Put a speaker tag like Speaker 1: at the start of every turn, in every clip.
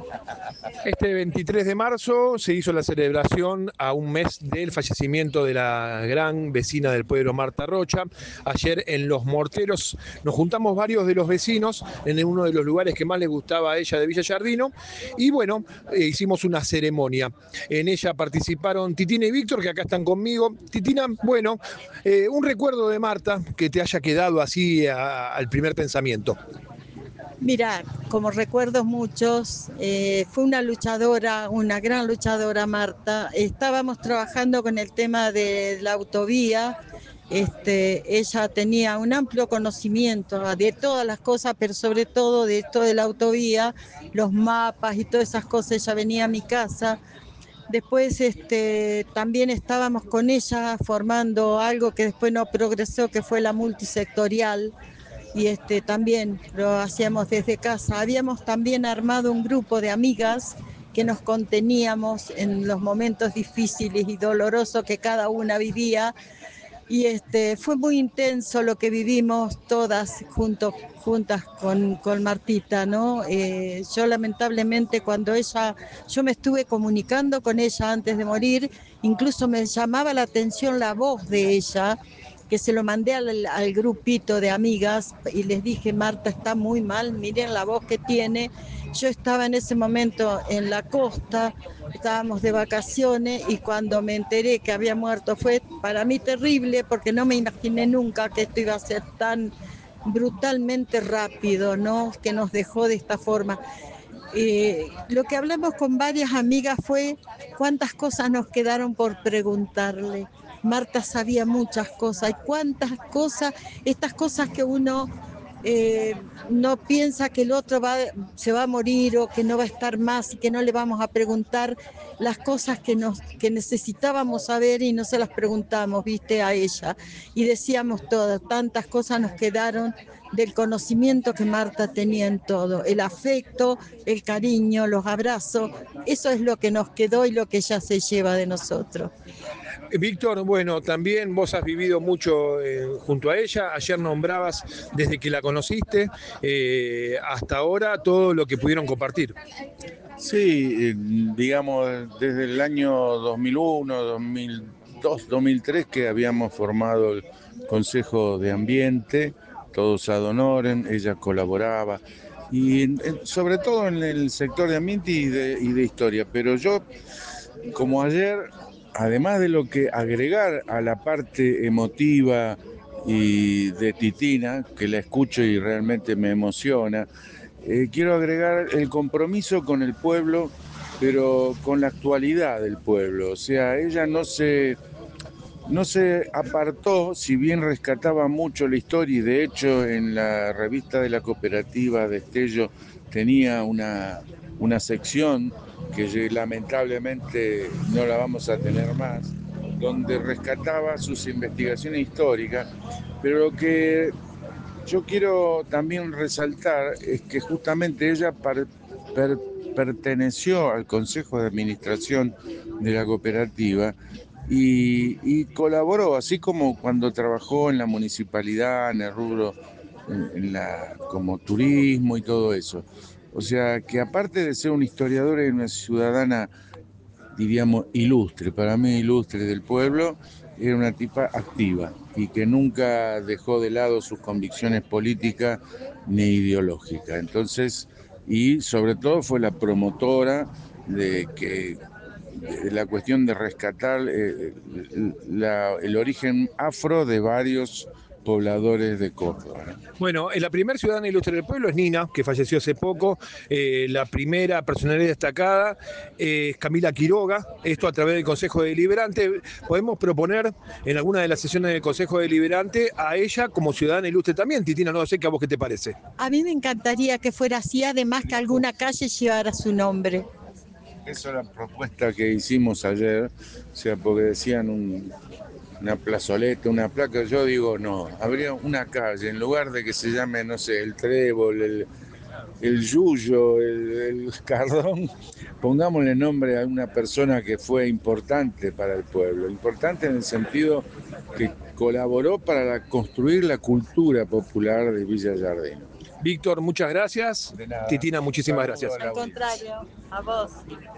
Speaker 1: Este 23 de marzo se hizo la celebración a un mes del fallecimiento de la gran vecina del pueblo, Marta Rocha. Ayer en Los Morteros nos juntamos varios de los vecinos en uno de los lugares que más le gustaba a ella de Villa Giardino y bueno, hicimos una ceremonia. En ella participaron Titina y Víctor, que acá están conmigo. Titina, bueno, un recuerdo de Marta que te haya quedado así al primer pensamiento.
Speaker 2: Mira, como recuerdos muchos, fue una luchadora, una gran luchadora Marta. Estábamos trabajando con el tema de la autovía. Ella tenía un amplio conocimiento de todas las cosas, pero sobre todo de esto de la autovía, los mapas y todas esas cosas. Ella venía a mi casa. Después también estábamos con ella formando algo que después no progresó, que fue la multisectorial, y también lo hacíamos desde casa. Habíamos también armado un grupo de amigas que nos conteníamos en los momentos difíciles y dolorosos que cada una vivía, y fue muy intenso lo que vivimos todas juntas con Martita, ¿no? Yo lamentablemente yo me estuve comunicando con ella antes de morir, incluso me llamaba la atención la voz de ella, que se lo mandé al grupito de amigas y les dije: Marta está muy mal, miren la voz que tiene. Yo estaba en ese momento en la costa, estábamos de vacaciones, y cuando me enteré que había muerto fue para mí terrible, porque no me imaginé nunca que esto iba a ser tan brutalmente rápido, ¿no? Que nos dejó de esta forma. Lo que hablamos con varias amigas fue cuántas cosas nos quedaron por preguntarle. Marta sabía muchas cosas, y cuántas cosas, estas cosas que uno no piensa que el otro se va a morir o que no va a estar más y que no le vamos a preguntar las cosas que necesitábamos saber, y no se las preguntamos, viste, a ella. Y decíamos todas, tantas cosas nos quedaron del conocimiento que Marta tenía en todo, el afecto, el cariño, los abrazos. Eso es lo que nos quedó y lo que ella se lleva de nosotros.
Speaker 1: Víctor, bueno, también vos has vivido mucho junto a ella. Ayer nombrabas desde que la conociste hasta ahora todo lo que pudieron compartir.
Speaker 3: Sí, digamos, desde el año 2001, 2002, 2003 que habíamos formado el Consejo de Ambiente, todos ad honorem, ella colaboraba, y sobre todo en el sector de ambiente y de historia. Pero yo, como ayer, además de lo que agregar a la parte emotiva y de Titina, que la escucho y realmente me emociona, quiero agregar el compromiso con el pueblo, pero con la actualidad del pueblo. O sea, ella no se apartó, si bien rescataba mucho la historia, y de hecho en la revista de la cooperativa Destello tenía una sección que lamentablemente no la vamos a tener más, donde rescataba sus investigaciones históricas, pero lo que yo quiero también resaltar es que justamente ella perteneció al Consejo de Administración de la cooperativa y colaboró, así como cuando trabajó en la municipalidad, en el rubro, como turismo y todo eso. O sea, que aparte de ser una historiadora y una ciudadana, diríamos, ilustre, para mí ilustre del pueblo, era una tipa activa y que nunca dejó de lado sus convicciones políticas ni ideológicas. Entonces, y sobre todo fue la promotora de la cuestión de rescatar el origen afro de varios pobladores de Córdoba, ¿no?
Speaker 1: Bueno, la primera ciudadana ilustre del pueblo es Nina, que falleció hace poco. La primera personalidad destacada es Camila Quiroga. Esto a través del Consejo Deliberante. Podemos proponer en alguna de las sesiones del Consejo Deliberante a ella como ciudadana ilustre también. Titina, no sé qué a vos qué te parece.
Speaker 2: A mí me encantaría que fuera así, además que alguna calle llevara su nombre.
Speaker 3: Esa es la propuesta que hicimos ayer, o sea, porque decían una plazoleta, una placa. Yo digo, no, habría una calle, en lugar de que se llame, no sé, el Trébol, el Yuyo, el Cardón, pongámosle nombre a una persona que fue importante para el pueblo, importante en el sentido que colaboró para construir la cultura popular de Villa Giardino.
Speaker 1: Víctor, muchas gracias.
Speaker 3: De nada.
Speaker 1: Titina, muchísimas
Speaker 3: Saludo
Speaker 1: gracias.
Speaker 3: a la
Speaker 2: Al
Speaker 3: audiencia.
Speaker 2: contrario, a vos.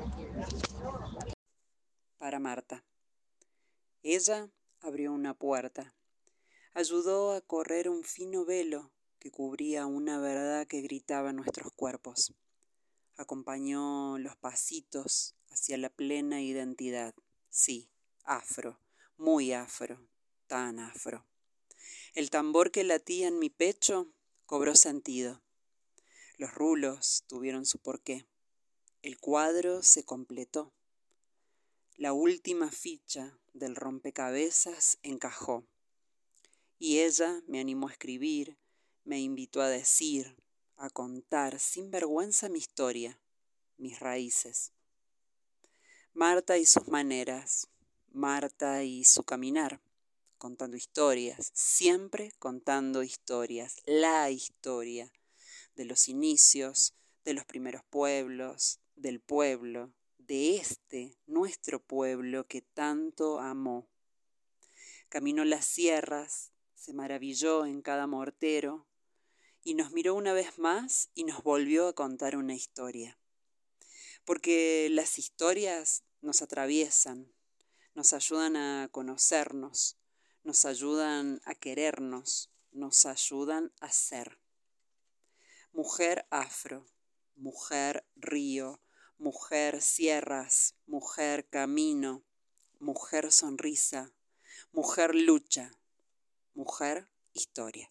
Speaker 4: Para Marta. Ella abrió una puerta, ayudó a correr un fino velo que cubría una verdad que gritaba en nuestros cuerpos. Acompañó los pasitos hacia la plena identidad. Sí, afro, muy afro, tan afro. El tambor que latía en mi pecho cobró sentido. Los rulos tuvieron su porqué. El cuadro se completó. La última ficha del rompecabezas encajó. Y ella me animó a escribir, me invitó a decir, a contar sin vergüenza mi historia, mis raíces. Marta y sus maneras, Marta y su caminar, contando historias, siempre contando historias, la historia de los inicios, de los primeros pueblos, del pueblo, de este, nuestro pueblo que tanto amó. Caminó las sierras, se maravilló en cada mortero y nos miró una vez más y nos volvió a contar una historia. Porque las historias nos atraviesan, nos ayudan a conocernos, nos ayudan a querernos, nos ayudan a ser. Mujer afro, mujer río, mujer sierras, mujer camino, mujer sonrisa, mujer lucha, mujer historia.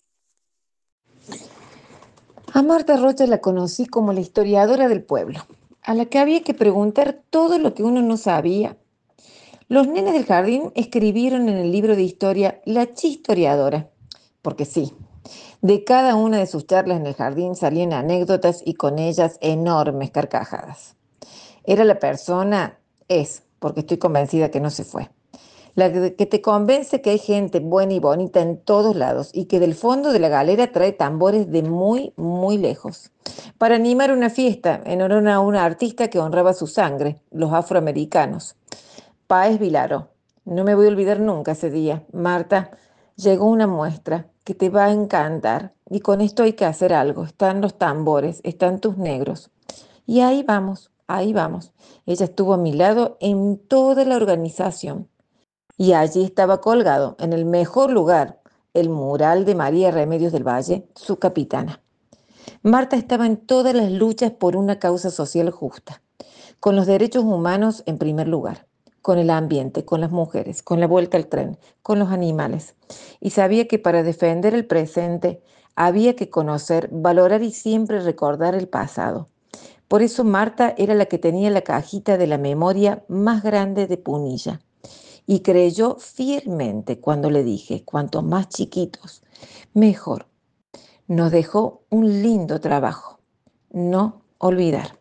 Speaker 5: A Marta Rocha la conocí como la historiadora del pueblo, a la que había que preguntar todo lo que uno no sabía. Los nenes del jardín escribieron en el libro de historia La Chistoriadora, porque sí, de cada una de sus charlas en el jardín salían anécdotas y con ellas enormes carcajadas. Era la persona, porque estoy convencida que no se fue, la que te convence que hay gente buena y bonita en todos lados y que del fondo de la galera trae tambores de muy, muy lejos para animar una fiesta en honor a un artista que honraba su sangre, los afroamericanos. Páez Vilaró. No me voy a olvidar nunca ese día. Marta, llegó una muestra que te va a encantar y con esto hay que hacer algo. Están los tambores, están tus negros. Y ahí vamos, ahí vamos. Ella estuvo a mi lado en toda la organización. Y allí estaba colgado, en el mejor lugar, el mural de María Remedios del Valle, su capitana. Marta estaba en todas las luchas por una causa social justa, con los derechos humanos en primer lugar, con el ambiente, con las mujeres, con la vuelta al tren, con los animales. Y sabía que para defender el presente había que conocer, valorar y siempre recordar el pasado. Por eso Marta era la que tenía la cajita de la memoria más grande de Punilla. Y creyó fielmente cuando le dije, cuantos más chiquitos, mejor. Nos dejó un lindo trabajo. No olvidar.